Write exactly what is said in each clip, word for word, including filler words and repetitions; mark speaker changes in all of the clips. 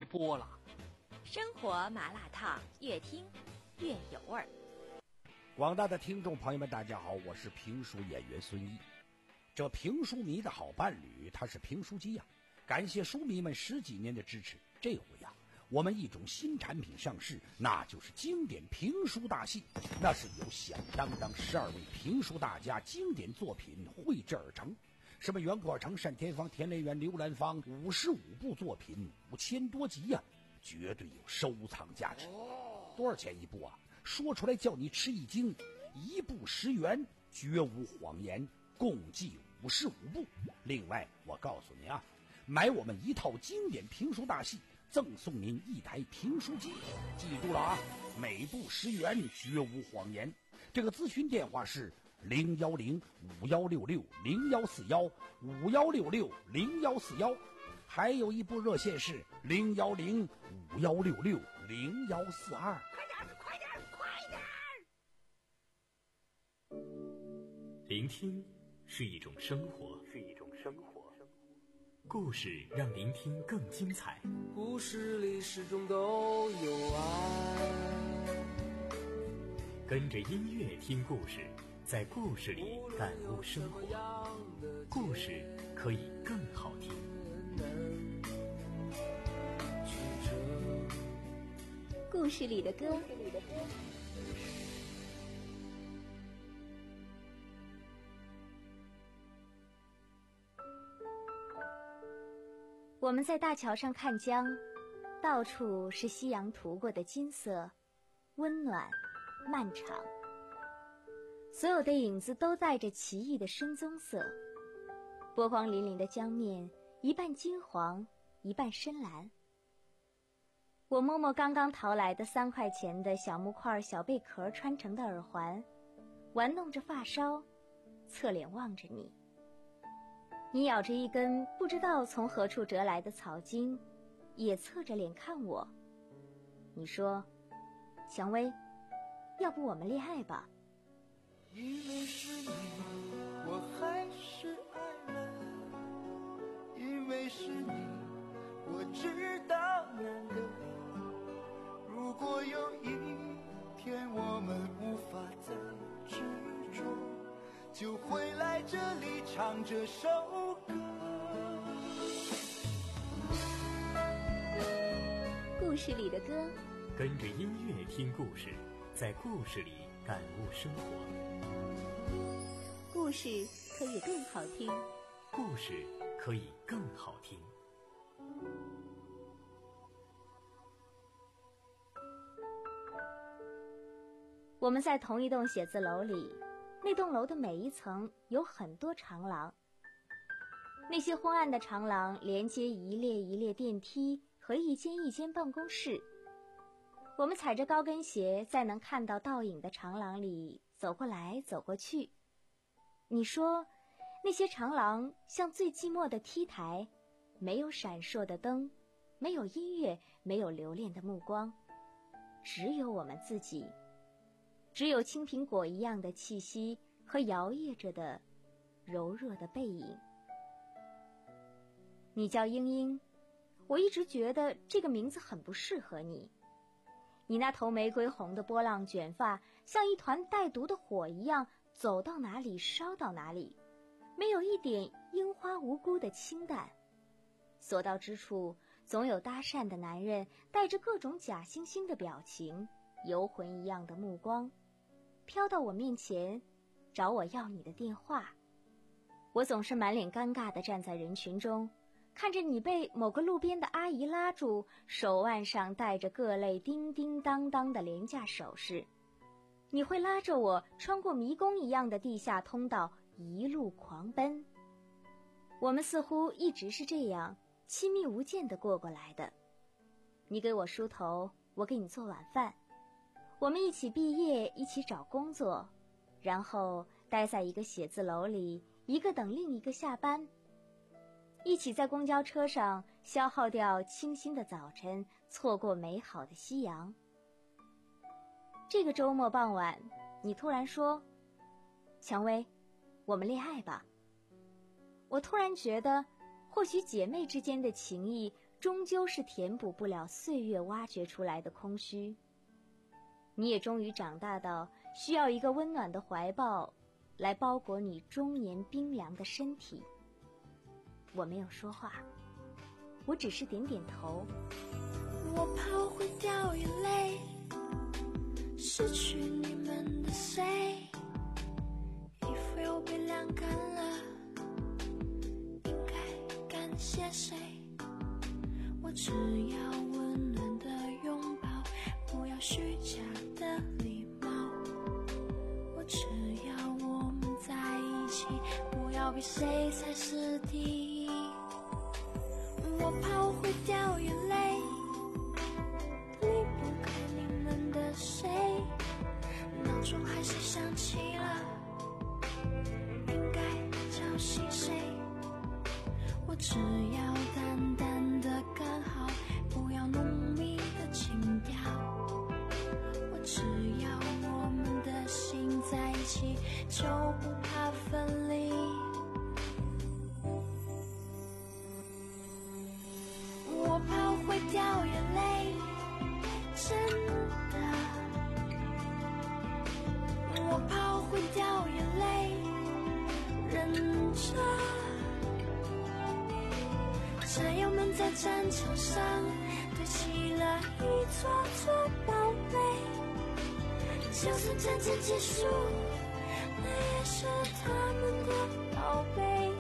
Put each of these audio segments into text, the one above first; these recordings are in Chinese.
Speaker 1: 播了。
Speaker 2: 生活麻辣烫，越听越有味儿。
Speaker 3: 广大的听众朋友们，大家好，我是评书演员孙一。这评书迷的好伴侣，他是评书机呀、啊！感谢书迷们十几年的支持。这回呀、啊，我们一种新产品上市，那就是经典评书大戏。那是由响当当十二位评书大家经典作品绘制而成。什么袁国成、单田芳、田雷元、刘兰芳，五十五部作品，五千多集呀、啊，绝对有收藏价值。多少钱一部啊？说出来叫你吃一惊，一部十元，绝无谎言，共计五十五部。另外我告诉你啊，买我们一套经典评书大戏，赠送您一台评书机。记住了啊，每部十元，绝无谎言。这个咨询电话是零幺零五幺六六零幺四幺五幺六六零幺四幺，还有一部热线是零幺零五幺六六零幺四二。
Speaker 4: 快点，快点！
Speaker 5: 聆听是一种生活，是一种生活。故事让聆听更精彩。
Speaker 6: 故事里始终都有爱。
Speaker 5: 跟着音乐听故事，在故事里感悟生活。故事可以更好听。
Speaker 2: 故事里的歌。我们在大桥上看江，到处是夕阳涂过的金色，温暖漫长。所有的影子都带着奇异的深棕色，波光粼粼的江面，一半金黄，一半深蓝。我摸摸刚刚淘来的三块钱的小木块小贝壳穿成的耳环，玩弄着发梢，侧脸望着你。你咬着一根不知道从何处折来的草茎，也侧着脸看我。你说，蔷薇，要不我们恋爱吧？
Speaker 6: 因为是你，我还是爱了。因为是你，我知道难得。如果有一天我们无法再执着，就会来这里唱这首歌。
Speaker 2: 故事里的歌，
Speaker 5: 跟着音乐听故事，在故事里感悟生活。
Speaker 2: 故事可以更好听。
Speaker 5: 故事可以更好听。
Speaker 2: 我们在同一栋写字楼里，那栋楼的每一层有很多长廊，那些昏暗的长廊连接一列一列电梯和一间一间办公室。我们踩着高跟鞋在能看到倒影的长廊里走过来走过去。你说，那些长廊像最寂寞的 T 台，没有闪烁的灯，没有音乐，没有留恋的目光，只有我们自己，只有青苹果一样的气息和摇曳着的柔弱的背影。你叫英英，我一直觉得这个名字很不适合你。你那头玫瑰红的波浪卷发像一团带毒的火一样，走到哪里烧到哪里，没有一点樱花无辜的清淡。所到之处总有搭讪的男人带着各种假惺惺的表情，游魂一样的目光飘到我面前，找我要你的电话。我总是满脸尴尬地站在人群中，看着你被某个路边的阿姨拉住，手腕上戴着各类叮叮当当的廉价首饰。你会拉着我穿过迷宫一样的地下通道，一路狂奔。我们似乎一直是这样亲密无间地过过来的。你给我梳头，我给你做晚饭，我们一起毕业，一起找工作，然后待在一个写字楼里，一个等另一个下班，一起在公交车上消耗掉清新的早晨，错过美好的夕阳。这个周末傍晚，你突然说，蔷薇，我们恋爱吧。我突然觉得，或许姐妹之间的情谊终究是填补不了岁月挖掘出来的空虚。你也终于长大到需要一个温暖的怀抱来包裹你中年冰凉的身体。我没有说话，我只是点点头。
Speaker 1: 我怕我会掉眼泪，失去你们的谁，衣服又被晾干了，应该感谢谁？我只要温暖的拥抱，不要虚假的礼貌，我只要我们在一起，不要比谁才是第一。我怕我会掉眼泪，离不开你们的谁，闹钟还是响起了，应该叫醒谁？我只要淡淡的刚好，不要浓密的情调，我只要我们的心在一起，就不怕分离。我怕我会掉眼泪，真的，我怕我会掉眼泪，忍着。战友们在战场上堆起了一座座堡垒，就算战争结束，那也是他们的宝贝。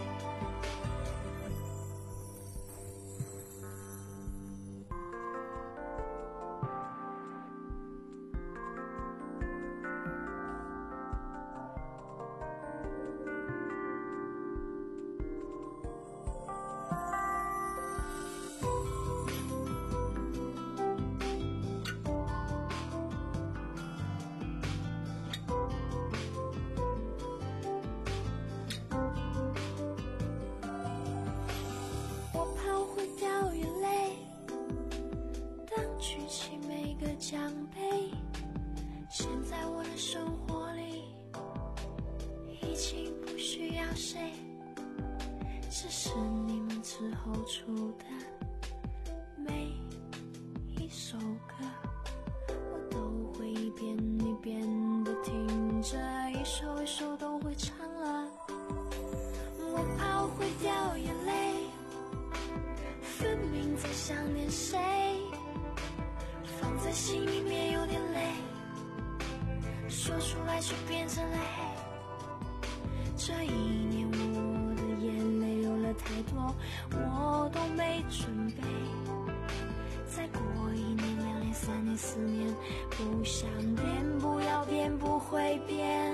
Speaker 1: 奖杯，现在我的生活里已经不需要谁，只是你们之后出的每一首歌，我都会一遍一遍的听着，一首一首都会唱了。我怕我会掉眼泪，分明在想念谁，放在心里面有点累，说出来却变成了黑。这一年我的眼泪流了太多，我都没准备。再过一年两年三年四年，不想变不要变不会变。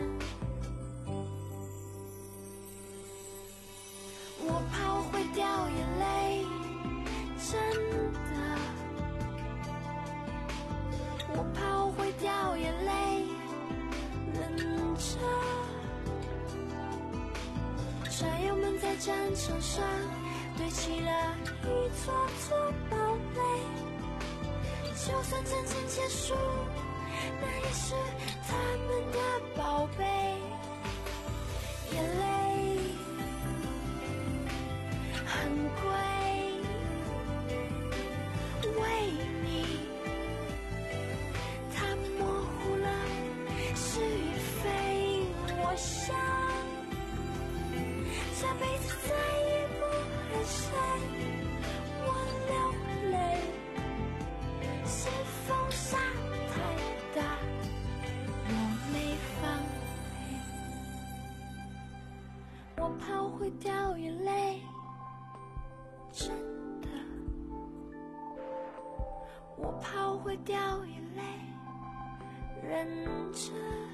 Speaker 1: 我怕我会掉眼泪，真的，我怕我会掉眼泪，忍着。战友们在战场上堆起了一座座堡垒，就算战争结束，那也是他们的宝贝。眼泪很贵，为你它模糊了是与非，我想这辈子再也不爱谁。我流泪是风沙太大，我没防备。我怕我会掉眼泪，真的，我怕我会掉眼泪，忍着。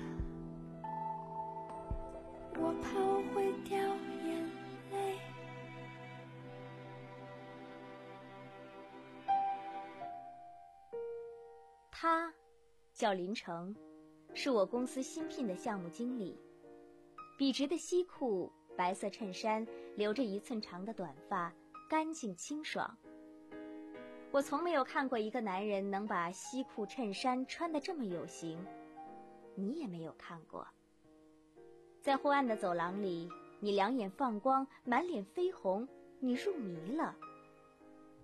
Speaker 1: 我怕我会掉眼泪。
Speaker 2: 他叫林成，是我公司新聘的项目经理，笔直的西裤，白色衬衫，留着一寸长的短发，干净清爽。我从没有看过一个男人能把西裤衬衫穿得这么有型，你也没有看过。在昏暗的走廊里，你两眼放光，满脸绯红，你入迷了。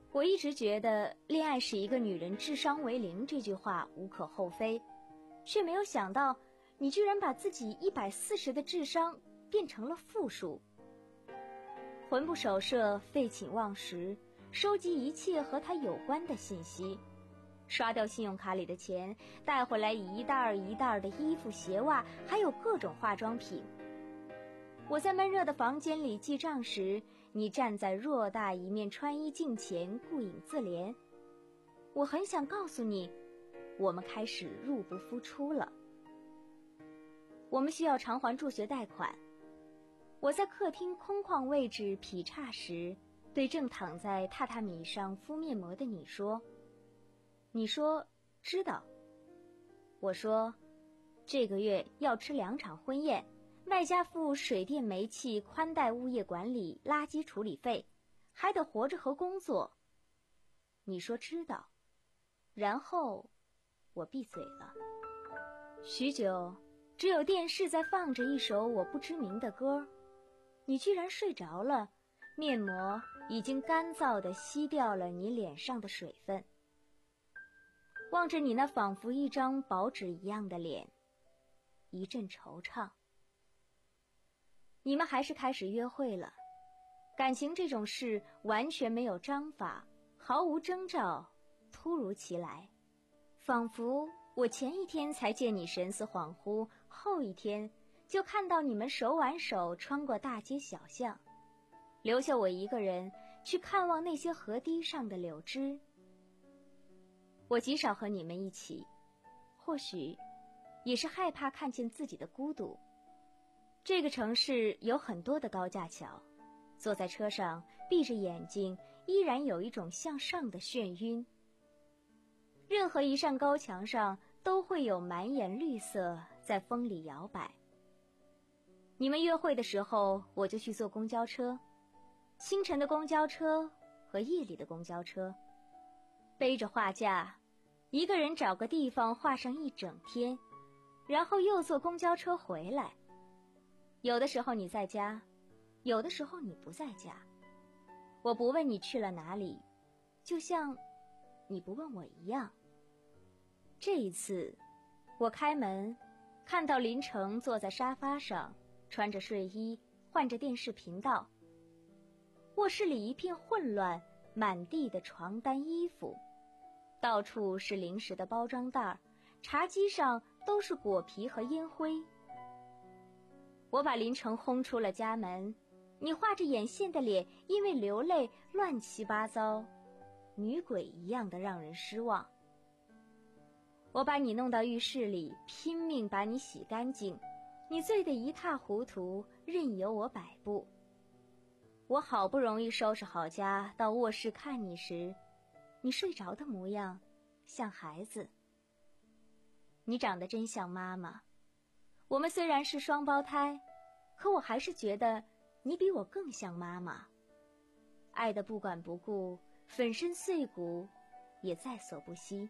Speaker 2: 我一直觉得恋爱使一个女人智商为零这句话无可厚非，却没有想到你居然把自己一百四十的智商变成了负数。魂不守舍，废寝忘食，收集一切和他有关的信息，刷掉信用卡里的钱，带回来一袋儿一袋儿的衣服鞋袜，还有各种化妆品。我在闷热的房间里记账时，你站在偌大一面穿衣镜前顾影自怜。我很想告诉你，我们开始入不敷出了。我们需要偿还助学贷款。我在客厅空旷位置劈叉时，对正躺在榻榻米上敷面膜的你说，你说知道。我说这个月要吃两场婚宴，外加付水电煤气宽带物业管理垃圾处理费，还得活着和工作。你说知道，然后我闭嘴了。许久，只有电视在放着一首我不知名的歌，你居然睡着了，面膜已经干燥地吸掉了你脸上的水分。望着你那仿佛一张薄纸一样的脸，一阵惆怅。你们还是开始约会了。感情这种事完全没有章法，毫无征兆，突如其来，仿佛我前一天才见你神思恍惚，后一天就看到你们手挽手穿过大街小巷，留下我一个人去看望那些河堤上的柳枝。我极少和你们一起，或许也是害怕看见自己的孤独。这个城市有很多的高架桥，坐在车上闭着眼睛，依然有一种向上的眩晕。任何一扇高墙上都会有满眼绿色在风里摇摆。你们约会的时候，我就去坐公交车，清晨的公交车和夜里的公交车，背着画架，一个人找个地方画上一整天，然后又坐公交车回来。有的时候你在家，有的时候你不在家。我不问你去了哪里，就像你不问我一样。这一次，我开门，看到林成坐在沙发上，穿着睡衣，换着电视频道。卧室里一片混乱，满地的床单衣服，到处是零食的包装袋，茶几上都是果皮和烟灰。我把林成轰出了家门，你画着眼线的脸因为流泪乱七八糟，女鬼一样的让人失望。我把你弄到浴室里，拼命把你洗干净，你醉得一塌糊涂，任由我摆布。我好不容易收拾好家，到卧室看你时，你睡着的模样像孩子。你长得真像妈妈。我们虽然是双胞胎，可我还是觉得你比我更像妈妈。爱得不管不顾，粉身碎骨也在所不惜。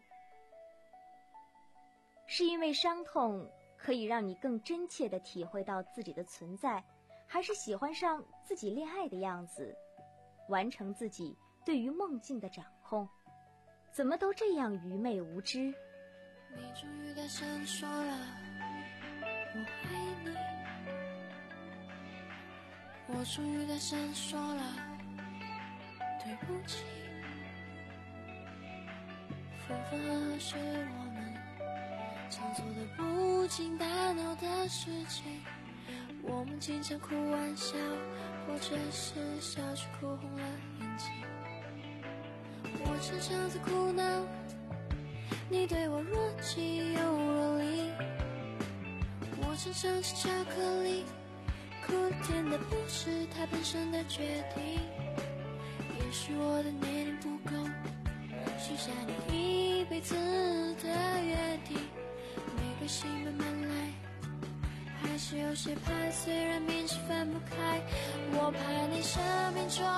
Speaker 2: 是因为伤痛可以让你更真切地体会到自己的存在，还是喜欢上自己恋爱的样子，完成自己对于梦境的掌控？怎么都这样愚昧无知？
Speaker 1: 你终于大声说了我爱你，我终于大声说了对不起。分分合合是我们常做的不经大脑的事情，我们经常哭玩笑，或者是笑着哭红了眼睛。我常常在苦恼，你对我若即又若离。我常常吃巧克力，苦甜的不是它本身的决定。也许我的年龄不够，许下你一辈子的约定。没关系，慢慢来，还是有些怕，虽然明知分不开，我怕你生命中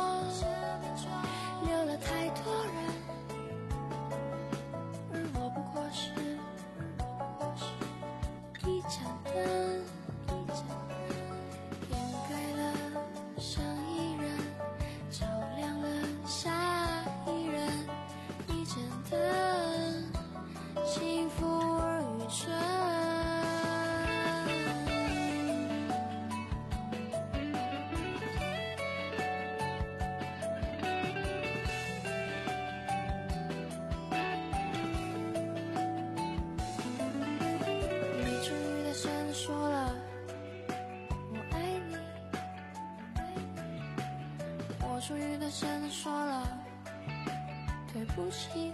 Speaker 1: 留了太多人，而我不过是一盏灯，掩盖了上一人，照亮了下幸福而愚蠢。你终于大声地说了我爱你，我终于大声地说了对不起，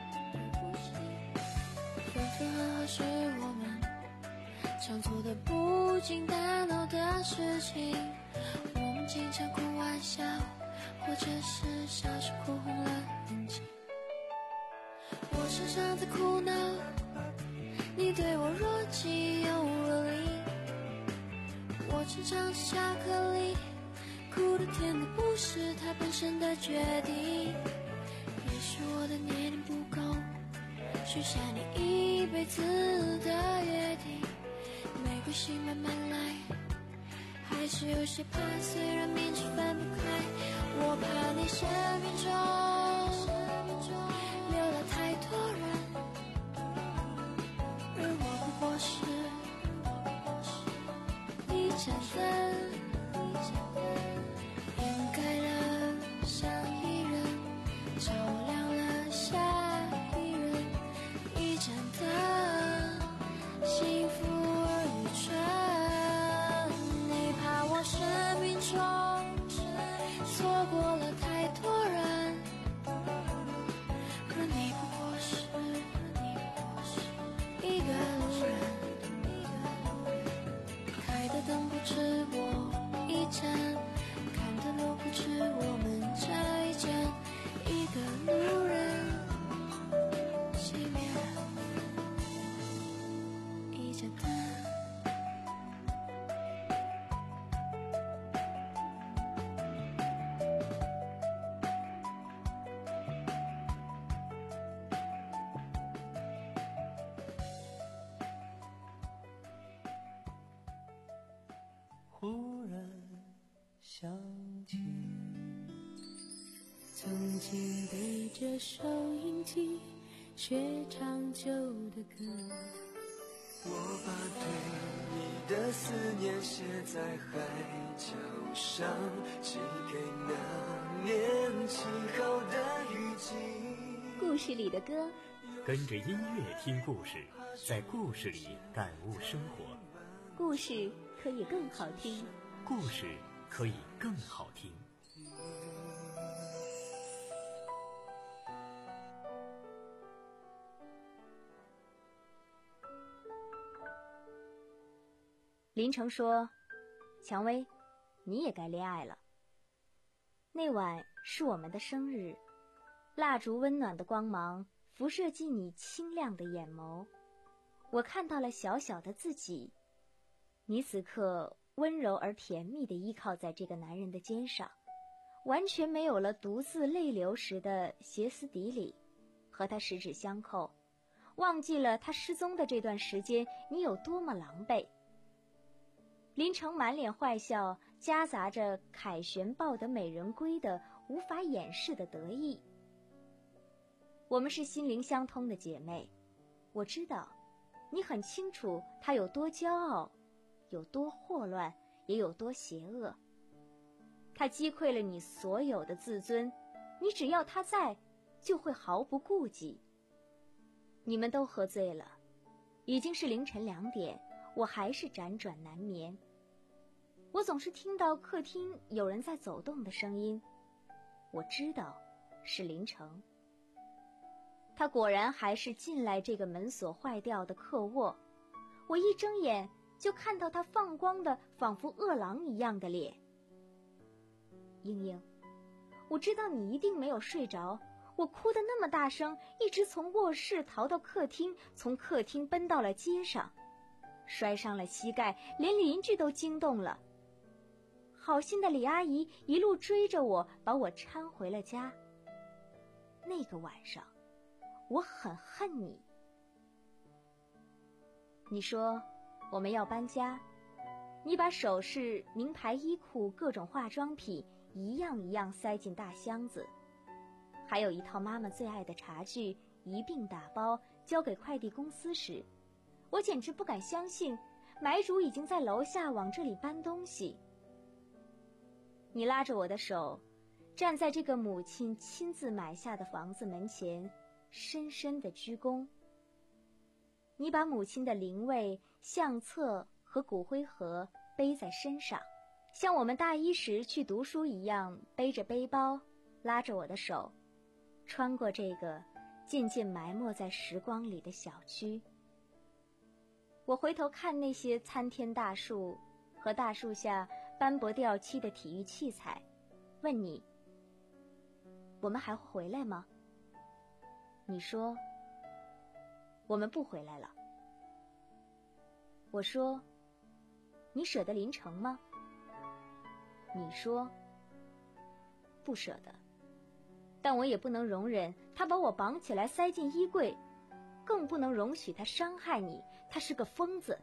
Speaker 1: 分分合合是我们常做的不经大脑的事情。我们经常哭玩笑，或者是笑着哭红了眼睛。我常常在苦恼，你对我若即又若离。我常常是巧克力，苦的甜的不是它本身的决定。也许我的年龄不够，许下你一辈子的约定。玫瑰心慢慢来，还是有些怕，虽然明知分不开。我怕你生命中流了太多人，而我不过是一盏灯，掩盖了上一人，照亮了下一人。一盏灯，幸福而愚蠢。你怕我生命中错过了太多人，而你不过是一个路人。开的灯不止我一盏，看的路不止我们这一盏。一个路人熄灭了一盏灯。
Speaker 6: 忽然想起曾经对着收音机学唱旧的歌，
Speaker 7: 我把对你的思念写在海角上，寄给那年起好的雨季。
Speaker 2: 故事里的歌，
Speaker 5: 跟着音乐听故事，在故事里感悟生活。
Speaker 2: 故事可以更好听，
Speaker 5: 故事可以更好听。
Speaker 2: 林成说：“蔷薇，你也该恋爱了。”那晚是我们的生日，蜡烛温暖的光芒辐射进你清亮的眼眸，我看到了小小的自己。你此刻温柔而甜蜜地依靠在这个男人的肩上，完全没有了独自泪流时的歇斯底里，和他十指相扣，忘记了他失踪的这段时间你有多么狼狈。林成满脸坏笑，夹杂着凯旋抱得美人归的无法掩饰的得意。我们是心灵相通的姐妹，我知道你很清楚他有多骄傲，有多祸乱，也有多邪恶。他击溃了你所有的自尊，你只要他在，就会毫不顾忌。你们都喝醉了，已经是凌晨两点，我还是辗转难眠。我总是听到客厅有人在走动的声音，我知道是林成。他果然还是进来这个门锁坏掉的客卧，我一睁眼就看到他放光的仿佛饿狼一样的脸。英英，我知道你一定没有睡着，我哭得那么大声，一直从卧室逃到客厅，从客厅奔到了街上，摔伤了膝盖，连邻居都惊动了。好心的李阿姨一路追着我，把我搀回了家。那个晚上，我很恨你。你说我们要搬家，你把首饰、名牌衣裤、各种化妆品一样一样塞进大箱子，还有一套妈妈最爱的茶具一并打包交给快递公司时，我简直不敢相信买主已经在楼下往这里搬东西。你拉着我的手，站在这个母亲亲自买下的房子门前，深深地鞠躬。你把母亲的灵位、相册和骨灰盒背在身上，像我们大一时去读书一样，背着背包，拉着我的手，穿过这个渐渐埋没在时光里的小区。我回头看那些参天大树和大树下斑驳掉漆的体育器材，问你，我们还会回来吗？你说，我们不回来了。我说，你舍得林城吗？你说，不舍得，但我也不能容忍他把我绑起来塞进衣柜，更不能容许他伤害你，他是个疯子。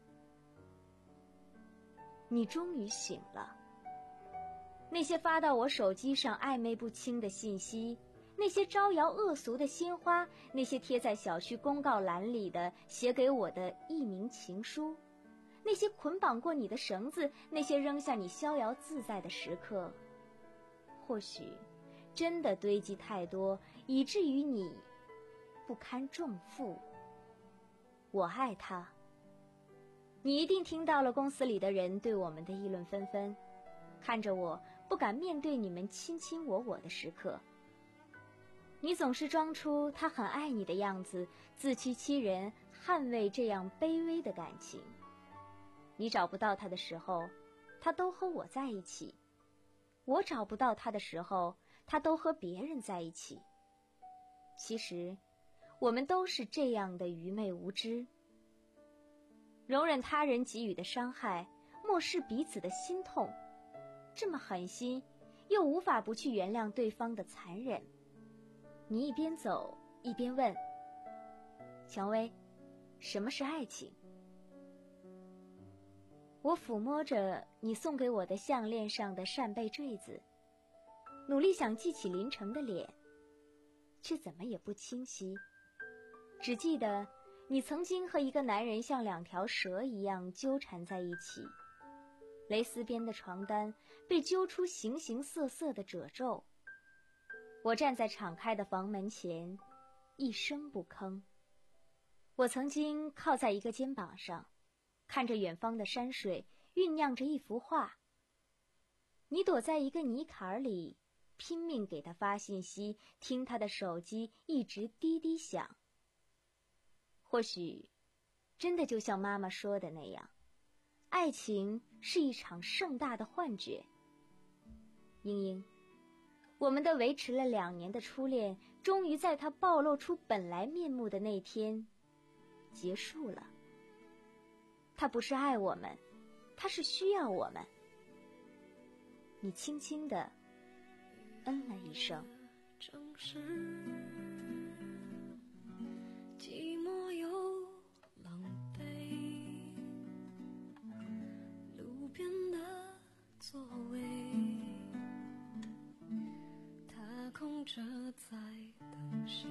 Speaker 2: 你终于醒了。那些发到我手机上暧昧不清的信息，那些招摇恶俗的鲜花，那些贴在小区公告栏里的写给我的匿名情书，那些捆绑过你的绳子，那些扔下你逍遥自在的时刻，或许真的堆积太多，以至于你不堪重负。我爱他。你一定听到了公司里的人对我们的议论纷纷，看着我不敢面对你们卿卿我我的时刻。你总是装出他很爱你的样子，自欺欺人，捍卫这样卑微的感情。你找不到他的时候，他都和我在一起；我找不到他的时候，他都和别人在一起。其实，我们都是这样的愚昧无知，容忍他人给予的伤害，漠视彼此的心痛，这么狠心，又无法不去原谅对方的残忍。你一边走一边问，蔷薇，什么是爱情？我抚摸着你送给我的项链上的扇贝坠子，努力想记起林城的脸，却怎么也不清晰，只记得你曾经和一个男人像两条蛇一样纠缠在一起，蕾丝边的床单被揪出形形色色的褶皱。我站在敞开的房门前，一声不吭。我曾经靠在一个肩膀上，看着远方的山水酝酿着一幅画。你躲在一个泥坎里，拼命给他发信息，听他的手机一直滴滴响。或许真的就像妈妈说的那样，爱情是一场盛大的幻觉。英英，我们的维持了两年的初恋，终于在他暴露出本来面目的那天结束了。他不是爱我们，他是需要我们。你轻轻地嗯了一声。
Speaker 1: 城市寂寞又狼狈，路边的座位他空着在等谁，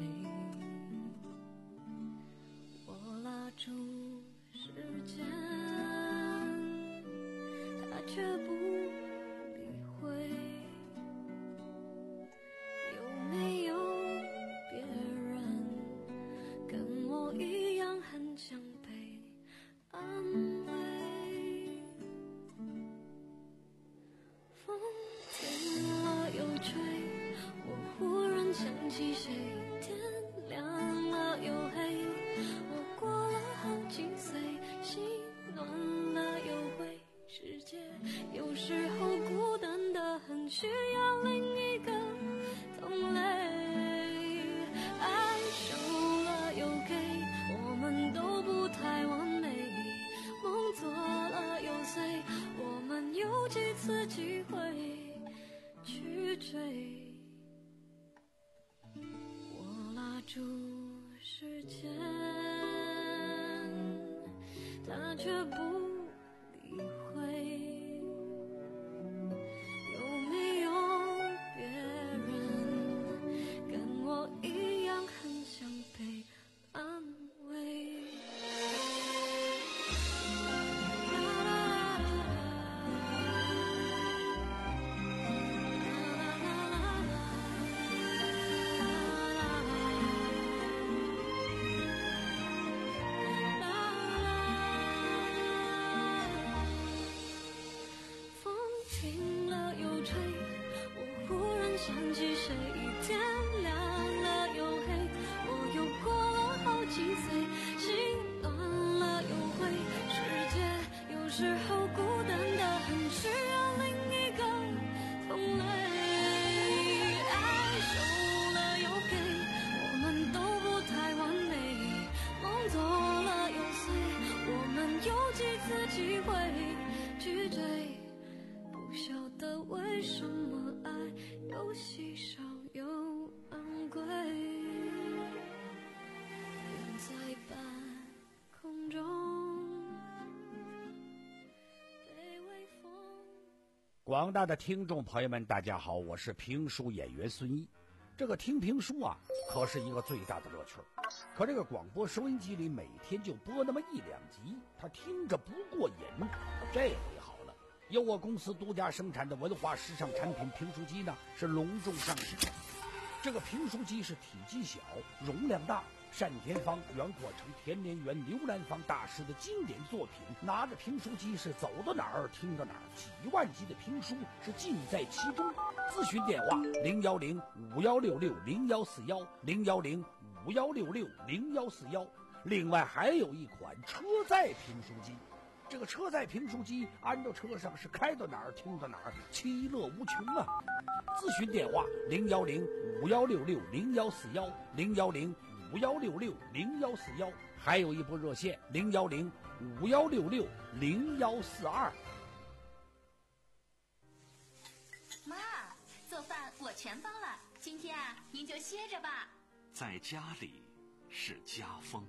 Speaker 1: 我拉住时间，他却不理会。有没有别人跟我一样很想被安慰？风停了又吹，我忽然想起谁。天亮了又黑，我过了好几岁，心暖了又灰。世界有时候孤单得很，需要另一个同类。爱收了又给，我们都不太完美。梦做了又碎，我们有几次机会去追。我拉住时间，他却不理会。有没有别人跟我一样很想
Speaker 3: 广大的听众朋友们，大家好，我是评书演员孙一。这个听评书啊，可是一个最大的乐趣。可这个广播收音机里每天就播那么一两集，他听着不过瘾。这回好了，由我公司独家生产的文化时尚产品评书机呢，是隆重上市。这个评书机是体积小，容量大，单田芳、袁阔成、田连元、刘兰芳大师的经典作品，拿着评书机是走到哪儿听到哪儿，几万集的评书是尽在其中。咨询电话零幺零五幺六六零幺四幺零幺零五幺六六零幺四幺。另外还有一款车载评书机，这个车载评书机安到车上是开到哪儿听到哪儿，其乐无穷啊！咨询电话零幺零五幺六六零幺四幺零幺零五幺六六零幺四幺，还有一部热线零幺零五幺六六零幺四二。
Speaker 8: 妈，做饭我全包了，今天啊，您就歇着吧。
Speaker 5: 在家里是家风。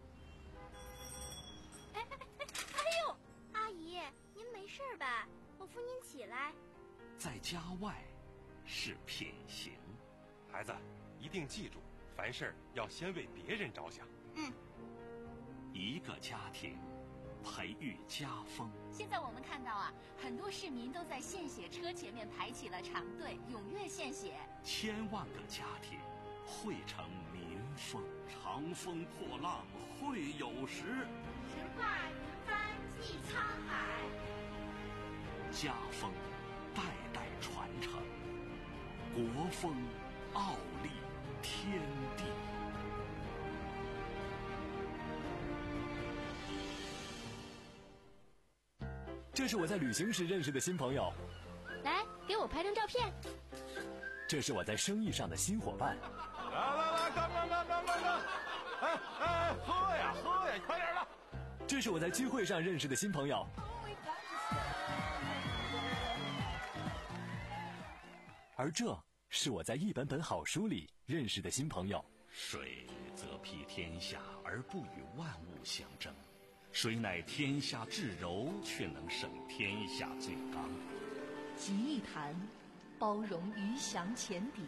Speaker 9: 哎哎哎哎呦，阿姨，您没事吧？我扶您起来。
Speaker 5: 在家外是品行。
Speaker 10: 孩子，一定记住，凡事要先为别人着想。
Speaker 8: 嗯。
Speaker 5: 一个家庭培育家风。
Speaker 8: 现在我们看到啊，很多市民都在献血车前面排起了长队，踊跃献血。
Speaker 5: 千万个家庭汇成民风。长风破浪会有时，
Speaker 9: 神话云帆济沧海。
Speaker 5: 家风代代传承，国风傲立天地。
Speaker 11: 这是我在旅行时认识的新朋友，
Speaker 9: 来给我拍张照片。
Speaker 11: 这是我在生意上的新伙伴。
Speaker 10: 来来来，干干干干干干！哎哎，喝呀喝呀，快点的！
Speaker 11: 这是我在聚会上认识的新朋友。而这是我在一本本好书里认识的新朋友。
Speaker 5: 水则披天下而不与万物相争，水乃天下至柔，却能胜天下最刚。
Speaker 12: 集一谈，包容鱼翔浅底；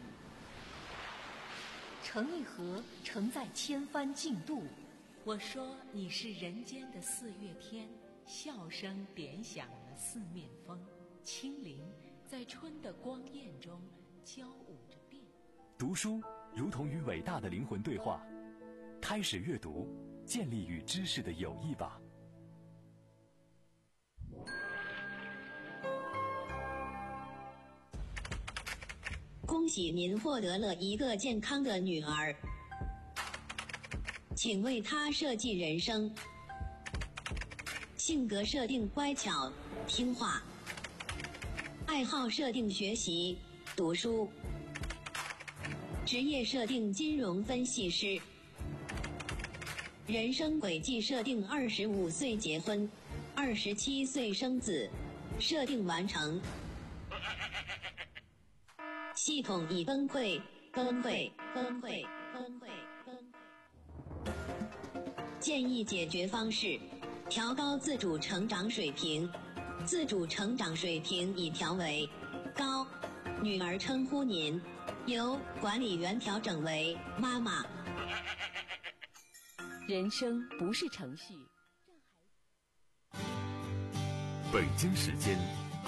Speaker 12: 成一河，承载千帆竞渡。
Speaker 13: 我说你是人间的四月天，笑声点响了四面风，清灵在春的光艳中交舞着变。
Speaker 11: 读书如同与伟大的灵魂对话，开始阅读，建立与知识的友谊吧。
Speaker 14: 恭喜您获得了一个健康的女儿，请为她设计人生。性格设定乖巧听话，爱好设定学习读书，职业设定金融分析师，人生轨迹设定二十五岁结婚，二十七岁生子，设定完成。系统已崩溃，崩溃，崩溃，崩溃，崩溃。建议解决方式：调高自主成长水平。自主成长水平已调为高，女儿称呼您，由管理员调整为妈妈。
Speaker 12: 人生不是程序。
Speaker 11: 北京时间